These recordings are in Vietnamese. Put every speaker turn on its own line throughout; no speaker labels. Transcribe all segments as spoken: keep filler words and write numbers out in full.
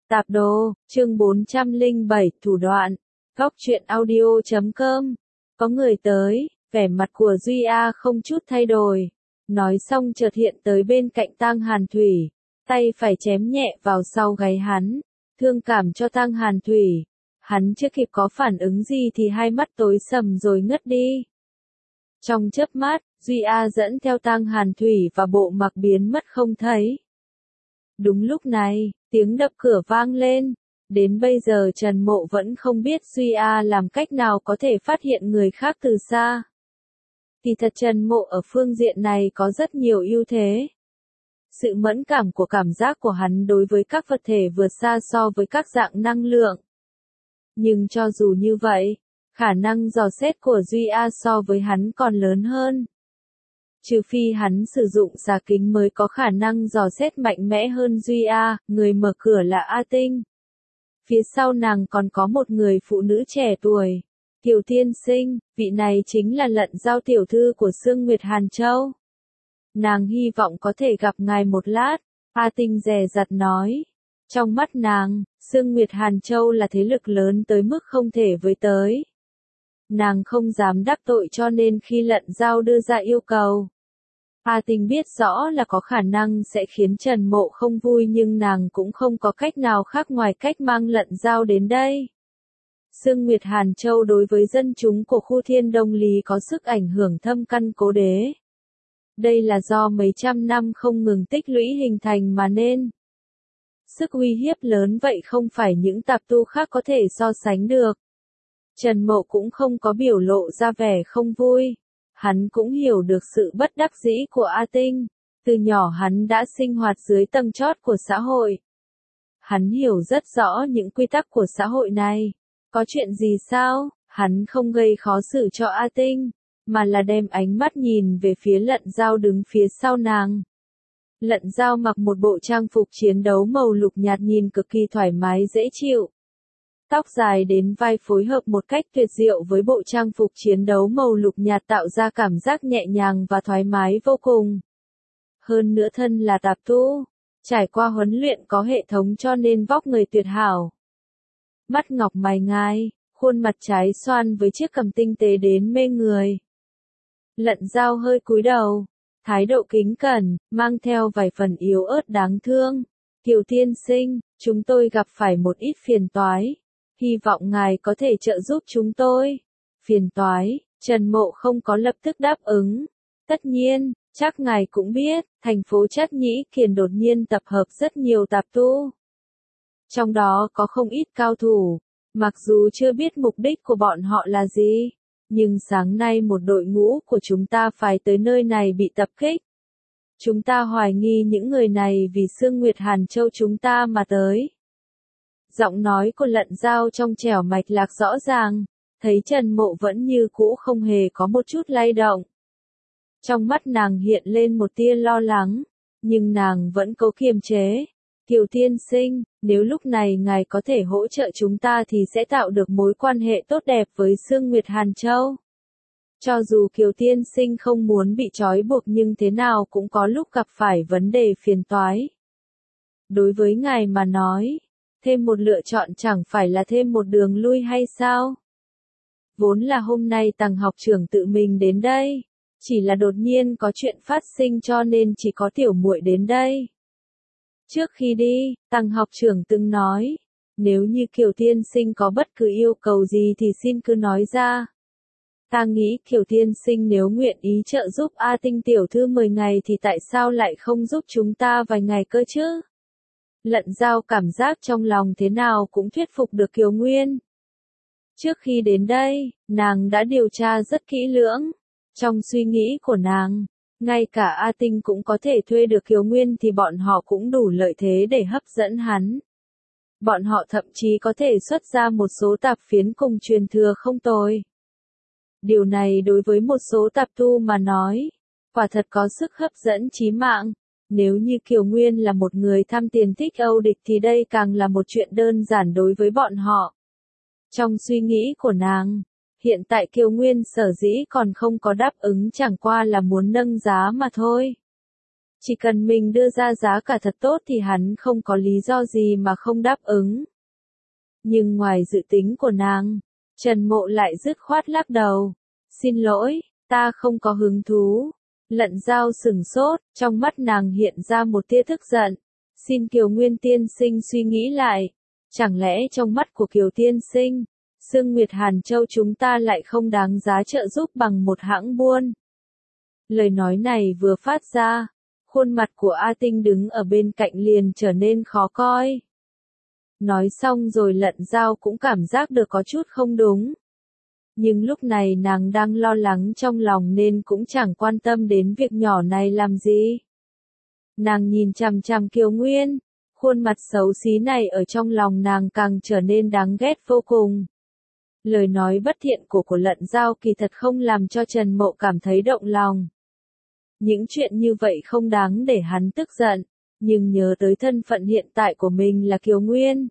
Tạp đồ, chương bốn trăm lẻ bảy, thủ đoạn. Góc truyện audio chấm com. Có người tới, vẻ mặt của Duy A không chút thay đổi. Nói xong chợt hiện tới bên cạnh Tang Hàn Thủy, tay phải chém nhẹ vào sau gáy hắn, thương cảm cho Tang Hàn Thủy. Hắn chưa kịp có phản ứng gì thì hai mắt tối sầm rồi ngất đi. Trong chớp mắt, Duy A dẫn theo Tang Hàn Thủy và bộ mặc biến mất không thấy. Đúng lúc này, tiếng đập cửa vang lên. Đến bây giờ Trần Mộ vẫn không biết Duy A làm cách nào có thể phát hiện người khác từ xa. Thì thật Trần Mộ ở phương diện này có rất nhiều ưu thế. Sự mẫn cảm của cảm giác của hắn đối với các vật thể vượt xa so với các dạng năng lượng. Nhưng cho dù như vậy, khả năng dò xét của Duy A so với hắn còn lớn hơn. Trừ phi hắn sử dụng xà kính mới có khả năng dò xét mạnh mẽ hơn Duy A, người mở cửa là A Tinh. Phía sau nàng còn có một người phụ nữ trẻ tuổi, Kiều Tiên Sinh, vị này chính là Lận Giao tiểu thư của Sương Nguyệt Hàn Châu. Nàng hy vọng có thể gặp ngài một lát, A Tinh dè dặt nói. Trong mắt nàng, Sương Nguyệt Hàn Châu là thế lực lớn tới mức không thể với tới. Nàng không dám đắc tội cho nên khi Lận Giao đưa ra yêu cầu. A Tinh biết rõ là có khả năng sẽ khiến Trần Mộ không vui nhưng nàng cũng không có cách nào khác ngoài cách mang Lận Giao đến đây. Sương Nguyệt Hàn Châu đối với dân chúng của khu Thiên Đông Lý có sức ảnh hưởng thâm căn cố đế. Đây là do mấy trăm năm không ngừng tích lũy hình thành mà nên. Sức uy hiếp lớn vậy không phải những tạp tu khác có thể so sánh được. Trần Mộ cũng không có biểu lộ ra vẻ không vui. Hắn cũng hiểu được sự bất đắc dĩ của A Tinh. Từ nhỏ hắn đã sinh hoạt dưới tầng chót của xã hội. Hắn hiểu rất rõ những quy tắc của xã hội này. Có chuyện gì sao? Hắn không gây khó xử cho A Tinh, mà là đem ánh mắt nhìn về phía Lận Giao đứng phía sau nàng. Lận Giao mặc một bộ trang phục chiến đấu màu lục nhạt nhìn cực kỳ thoải mái dễ chịu. Tóc dài đến vai phối hợp một cách tuyệt diệu với bộ trang phục chiến đấu màu lục nhạt tạo ra cảm giác nhẹ nhàng và thoải mái vô cùng. Hơn nữa thân là tạp tu, trải qua huấn luyện có hệ thống cho nên vóc người tuyệt hảo. Mắt ngọc mày ngai, khuôn mặt trái xoan với chiếc cằm tinh tế đến mê người. Lận Giao hơi cúi đầu, thái độ kính cẩn, mang theo vài phần yếu ớt đáng thương. Kiều Tiên Sinh, chúng tôi gặp phải một ít phiền toái. Hy vọng ngài có thể trợ giúp chúng tôi. Phiền toái, Trần Mộ không có lập tức đáp ứng. Tất nhiên, chắc ngài cũng biết, thành phố Trát Nhĩ Kiền đột nhiên tập hợp rất nhiều tạp tu. Trong đó có không ít cao thủ, mặc dù chưa biết mục đích của bọn họ là gì, nhưng sáng nay một đội ngũ của chúng ta phải tới nơi này bị tập kích. Chúng ta hoài nghi những người này vì Sương Nguyệt Hàn Châu chúng ta mà tới. Giọng nói của Lận Giao trong trẻo mạch lạc rõ ràng, thấy Trần Mộ vẫn như cũ không hề có một chút lay động. Trong mắt nàng hiện lên một tia lo lắng, nhưng nàng vẫn cố kiềm chế. Kiều Tiên Sinh, nếu lúc này ngài có thể hỗ trợ chúng ta thì sẽ tạo được mối quan hệ tốt đẹp với Sương Nguyệt Hàn Châu. Cho dù Kiều Tiên Sinh không muốn bị trói buộc nhưng thế nào cũng có lúc gặp phải vấn đề phiền toái. Đối với ngài mà nói, thêm một lựa chọn chẳng phải là thêm một đường lui hay sao? Vốn là hôm nay Tằng học trưởng tự mình đến đây, chỉ là đột nhiên có chuyện phát sinh cho nên chỉ có tiểu muội đến đây. Trước khi đi, Tằng học trưởng từng nói, nếu như Kiều Tiên Sinh có bất cứ yêu cầu gì thì xin cứ nói ra. Ta nghĩ Kiều Tiên Sinh nếu nguyện ý trợ giúp A Tinh tiểu thư mười ngày thì tại sao lại không giúp chúng ta vài ngày cơ chứ? Lận Giao cảm giác trong lòng thế nào cũng thuyết phục được Kiều Nguyên. Trước khi đến đây, nàng đã điều tra rất kỹ lưỡng. Trong suy nghĩ của nàng, ngay cả A Tinh cũng có thể thuê được Kiều Nguyên thì bọn họ cũng đủ lợi thế để hấp dẫn hắn. Bọn họ thậm chí có thể xuất ra một số tạp phiến cùng truyền thừa không tồi. Điều này đối với một số tạp tu mà nói, quả thật có sức hấp dẫn chí mạng. Nếu như Kiều Nguyên là một người tham tiền thích Âu địch thì đây càng là một chuyện đơn giản đối với bọn họ. Trong suy nghĩ của nàng, hiện tại Kiều Nguyên sở dĩ còn không có đáp ứng chẳng qua là muốn nâng giá mà thôi. Chỉ cần mình đưa ra giá cả thật tốt thì hắn không có lý do gì mà không đáp ứng. Nhưng ngoài dự tính của nàng, Trần Mộ lại dứt khoát lắc đầu. Xin lỗi, ta không có hứng thú. Lận Giao sừng sốt, trong mắt nàng hiện ra một tia tức giận. Xin Kiều Nguyên tiên sinh suy nghĩ lại. Chẳng lẽ trong mắt của Kiều tiên sinh, Sương Nguyệt Hàn Châu chúng ta lại không đáng giá trợ giúp bằng một hãng buôn? Lời nói này vừa phát ra, khuôn mặt của A Tinh đứng ở bên cạnh liền trở nên khó coi. Nói xong rồi Lận Giao cũng cảm giác được có chút không đúng. Nhưng lúc này nàng đang lo lắng trong lòng nên cũng chẳng quan tâm đến việc nhỏ này làm gì. Nàng nhìn chằm chằm Kiều Nguyên, khuôn mặt xấu xí này ở trong lòng nàng càng trở nên đáng ghét vô cùng. Lời nói bất thiện của của Lận Giao kỳ thật không làm cho Trần Mộ cảm thấy động lòng. Những chuyện như vậy không đáng để hắn tức giận, nhưng nhớ tới thân phận hiện tại của mình là Kiều Nguyên.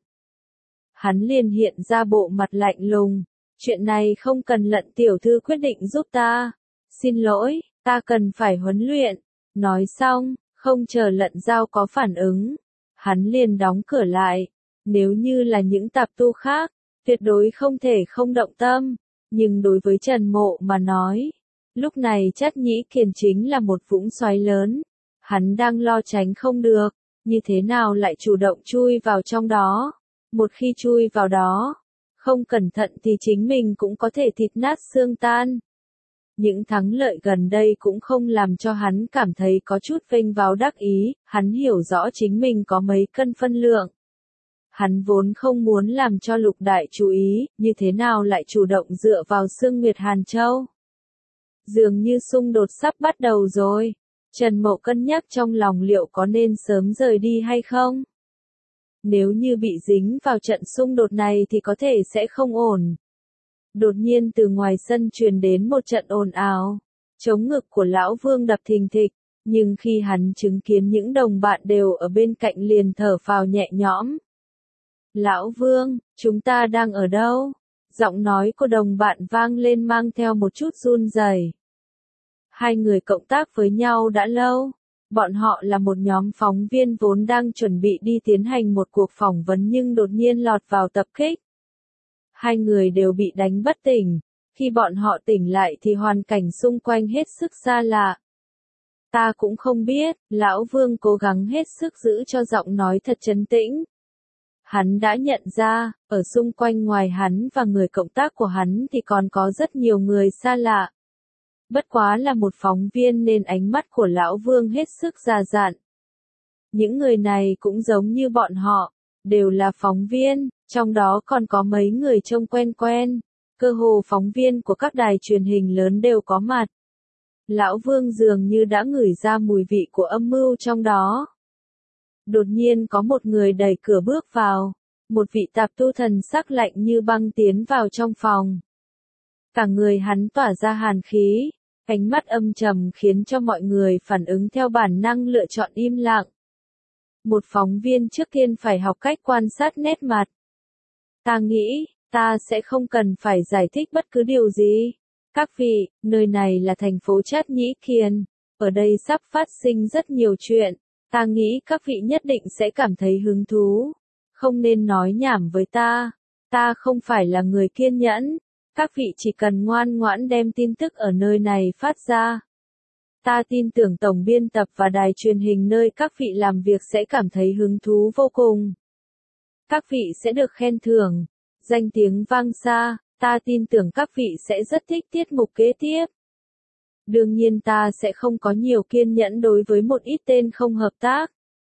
Hắn liền hiện ra bộ mặt lạnh lùng, chuyện này không cần Lận tiểu thư quyết định giúp ta. Xin lỗi, ta cần phải huấn luyện. Nói xong, không chờ Lận Giao có phản ứng, hắn liền đóng cửa lại. Nếu như là những tạp tu khác, tuyệt đối không thể không động tâm, nhưng đối với Trần Mộ mà nói, lúc này Trát Nhĩ Kiền chính là một vũng xoáy lớn. Hắn đang lo tránh không được, như thế nào lại chủ động chui vào trong đó. Một khi chui vào đó, không cẩn thận thì chính mình cũng có thể thịt nát xương tan. Những thắng lợi gần đây cũng không làm cho hắn cảm thấy có chút vênh váo đắc ý, hắn hiểu rõ chính mình có mấy cân phân lượng. Hắn vốn không muốn làm cho Lục Đại chú ý, như thế nào lại chủ động dựa vào Sương Nguyệt Hàn Châu. Dường như xung đột sắp bắt đầu rồi. Trần Mộ cân nhắc trong lòng liệu có nên sớm rời đi hay không. Nếu như bị dính vào trận xung đột này thì có thể sẽ không ổn. Đột nhiên từ ngoài sân truyền đến một trận ồn ào. Chống ngực của Lão Vương đập thình thịch, nhưng khi hắn chứng kiến những đồng bạn đều ở bên cạnh liền thở phào nhẹ nhõm. Lão Vương, chúng ta đang ở đâu? Giọng nói của đồng bạn vang lên mang theo một chút run rẩy. Hai người cộng tác với nhau đã lâu. Bọn họ là một nhóm phóng viên vốn đang chuẩn bị đi tiến hành một cuộc phỏng vấn nhưng đột nhiên lọt vào tập kích. Hai người đều bị đánh bất tỉnh. Khi bọn họ tỉnh lại thì hoàn cảnh xung quanh hết sức xa lạ. Ta cũng không biết, Lão Vương cố gắng hết sức giữ cho giọng nói thật trấn tĩnh. Hắn đã nhận ra, ở xung quanh ngoài hắn và người cộng tác của hắn thì còn có rất nhiều người xa lạ. Bất quá là một phóng viên nên ánh mắt của Lão Vương hết sức già dặn. Những người này cũng giống như bọn họ, đều là phóng viên, trong đó còn có mấy người trông quen quen. Cơ hồ phóng viên của các đài truyền hình lớn đều có mặt. Lão Vương dường như đã ngửi ra mùi vị của âm mưu trong đó. Đột nhiên có một người đẩy cửa bước vào. Một vị tạp tu thần sắc lạnh như băng tiến vào trong phòng. Cả người hắn tỏa ra hàn khí. Ánh mắt âm trầm khiến cho mọi người phản ứng theo bản năng lựa chọn im lặng. Một phóng viên trước tiên phải học cách quan sát nét mặt. Ta nghĩ, ta sẽ không cần phải giải thích bất cứ điều gì. Các vị, nơi này là thành phố Trát Nhĩ Kiền. Ở đây sắp phát sinh rất nhiều chuyện. Ta nghĩ các vị nhất định sẽ cảm thấy hứng thú. Không nên nói nhảm với ta. Ta không phải là người kiên nhẫn. Các vị chỉ cần ngoan ngoãn đem tin tức ở nơi này phát ra. Ta tin tưởng tổng biên tập và đài truyền hình nơi các vị làm việc sẽ cảm thấy hứng thú vô cùng. Các vị sẽ được khen thưởng, danh tiếng vang xa, ta tin tưởng các vị sẽ rất thích tiết mục kế tiếp. Đương nhiên ta sẽ không có nhiều kiên nhẫn đối với một ít tên không hợp tác.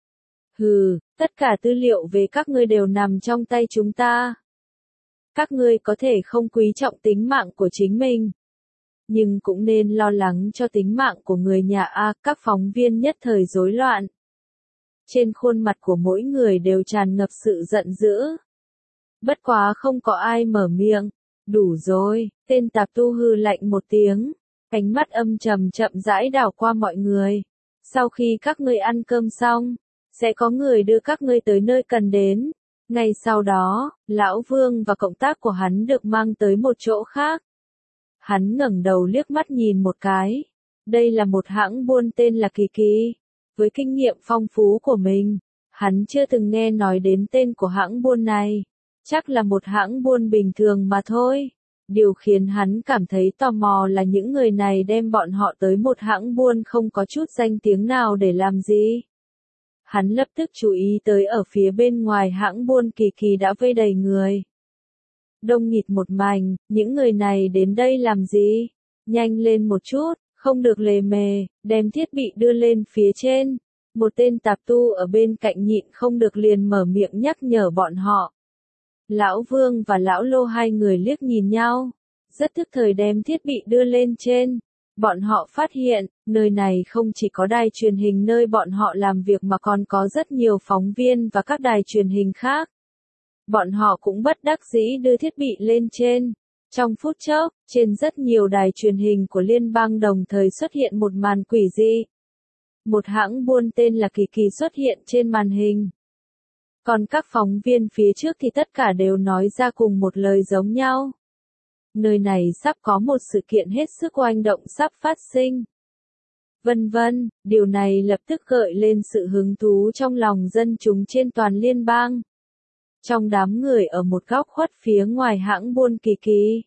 Hừ, tất cả tư liệu về các ngươi đều nằm trong tay chúng ta. Các ngươi có thể không quý trọng tính mạng của chính mình, nhưng cũng nên lo lắng cho tính mạng của người nhà A. Các phóng viên nhất thời rối loạn. Trên khuôn mặt của mỗi người đều tràn ngập sự giận dữ. Bất quá không có ai mở miệng. Đủ rồi, tên tạp tu hư lạnh một tiếng. Ánh mắt âm trầm chậm rãi đảo qua mọi người. Sau khi các ngươi ăn cơm xong, sẽ có người đưa các ngươi tới nơi cần đến. Ngay sau đó, Lão Vương và cộng tác của hắn được mang tới một chỗ khác. Hắn ngẩng đầu liếc mắt nhìn một cái. Đây là một hãng buôn tên là Kỳ Kỳ. Với kinh nghiệm phong phú của mình, hắn chưa từng nghe nói đến tên của hãng buôn này. Chắc là một hãng buôn bình thường mà thôi. Điều khiến hắn cảm thấy tò mò là những người này đem bọn họ tới một hãng buôn không có chút danh tiếng nào để làm gì. Hắn lập tức chú ý tới ở phía bên ngoài hãng buôn Kỳ Kỳ đã vây đầy người. Đông nghịt một mảnh, những người này đến đây làm gì? Nhanh lên một chút, không được lề mề, đem thiết bị đưa lên phía trên. Một tên tạp tu ở bên cạnh nhịn không được liền mở miệng nhắc nhở bọn họ. Lão Vương và Lão Lô hai người liếc nhìn nhau, rất thức thời đem thiết bị đưa lên trên. Bọn họ phát hiện, nơi này không chỉ có đài truyền hình nơi bọn họ làm việc mà còn có rất nhiều phóng viên và các đài truyền hình khác. Bọn họ cũng bất đắc dĩ đưa thiết bị lên trên. Trong phút chốc, trên rất nhiều đài truyền hình của liên bang đồng thời xuất hiện một màn quỷ dị. Một hãng buôn tên là Kỳ Kỳ xuất hiện trên màn hình. Còn các phóng viên phía trước thì tất cả đều nói ra cùng một lời giống nhau. Nơi này sắp có một sự kiện hết sức oanh động sắp phát sinh. Vân vân, điều này lập tức gợi lên sự hứng thú trong lòng dân chúng trên toàn liên bang. Trong đám người ở một góc khuất phía ngoài hãng buôn Kỳ Kỳ,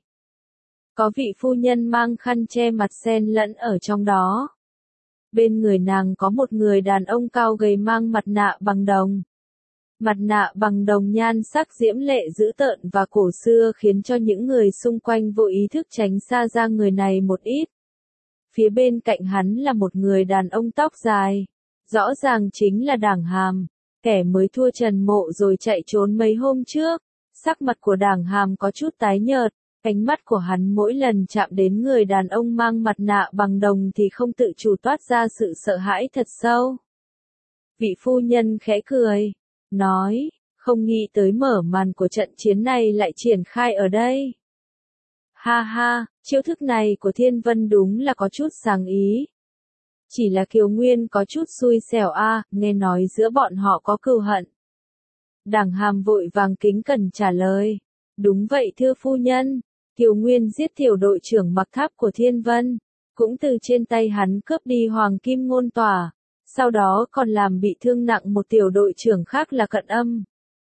có vị phu nhân mang khăn che mặt xen lẫn ở trong đó. Bên người nàng có một người đàn ông cao gầy mang mặt nạ bằng đồng. Mặt nạ bằng đồng nhan sắc diễm lệ dữ tợn và cổ xưa khiến cho những người xung quanh vô ý thức tránh xa ra người này một ít. Phía bên cạnh hắn là một người đàn ông tóc dài. Rõ ràng chính là Đảng Hàm, kẻ mới thua Trần Mộ rồi chạy trốn mấy hôm trước. Sắc mặt của Đảng Hàm có chút tái nhợt, ánh mắt của hắn mỗi lần chạm đến người đàn ông mang mặt nạ bằng đồng thì không tự chủ toát ra sự sợ hãi thật sâu. Vị phu nhân khẽ cười, nói, không nghĩ tới mở màn của trận chiến này lại triển khai ở đây. Ha ha, chiêu thức này của Thiên Vân đúng là có chút sáng ý. Chỉ là Kiều Nguyên có chút xui xẻo a, à, nghe nói giữa bọn họ có cừu hận. Đảng Hàm vội vàng kính cẩn trả lời. Đúng vậy thưa phu nhân, Kiều Nguyên giết tiểu đội trưởng Mặc Tháp của Thiên Vân, cũng từ trên tay hắn cướp đi Hoàng Kim Ngôn Tỏa, sau đó còn làm bị thương nặng một tiểu đội trưởng khác là Cận Âm.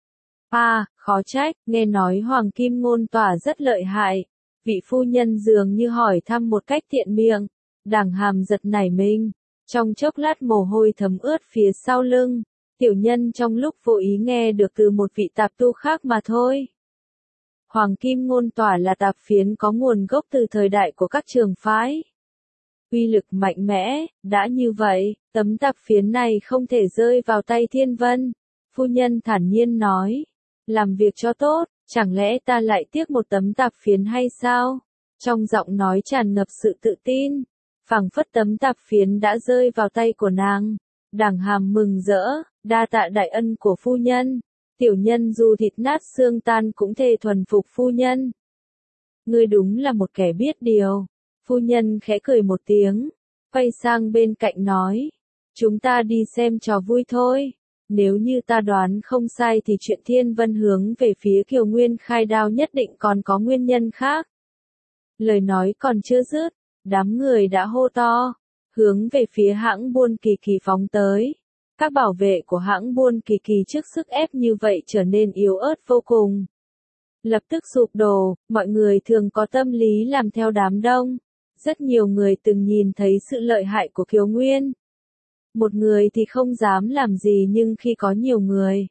À, khó trách, nghe nói Hoàng Kim Ngôn Tỏa rất lợi hại. Vị phu nhân dường như hỏi thăm một cách tiện miệng. Đảng Hàm giật nảy mình, trong chốc lát mồ hôi thấm ướt phía sau lưng. Tiểu nhân trong lúc vô ý nghe được từ một vị tạp tu khác mà thôi. Hoàng Kim Ngôn Tỏa là tạp phiến có nguồn gốc từ thời đại của các trường phái. Uy lực mạnh mẽ, đã như vậy, tấm tạp phiến này không thể rơi vào tay Thiên Vân. Phu nhân thản nhiên nói, làm việc cho tốt, chẳng lẽ ta lại tiếc một tấm tạp phiến hay sao? Trong giọng nói tràn ngập sự tự tin, phảng phất tấm tạp phiến đã rơi vào tay của nàng. Đảng Hàm mừng rỡ, đa tạ đại ân của phu nhân. Tiểu nhân dù thịt nát xương tan cũng thề thuần phục phu nhân. Ngươi đúng là một kẻ biết điều. Phu nhân khẽ cười một tiếng, quay sang bên cạnh nói, chúng ta đi xem trò vui thôi. Nếu như ta đoán không sai thì chuyện Thiên Vân hướng về phía Kiều Nguyên khai đao nhất định còn có nguyên nhân khác. Lời nói còn chưa dứt, đám người đã hô to, hướng về phía hãng buôn Kỳ Kỳ phóng tới. Các bảo vệ của hãng buôn Kỳ Kỳ trước sức ép như vậy trở nên yếu ớt vô cùng. Lập tức sụp đổ, mọi người thường có tâm lý làm theo đám đông. Rất nhiều người từng nhìn thấy sự lợi hại của Kiều Nguyên. Một người thì không dám làm gì nhưng khi có nhiều người,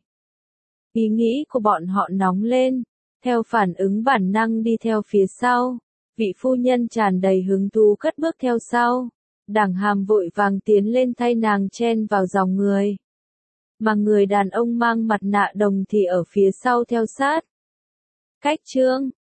ý nghĩ của bọn họ nóng lên, theo phản ứng bản năng đi theo phía sau. Vị phu nhân tràn đầy hứng thú cất bước theo sau. Đảng Hàm vội vàng tiến lên thay nàng chen vào dòng người. Mà người đàn ông mang mặt nạ đồng thì ở phía sau theo sát. Cách chương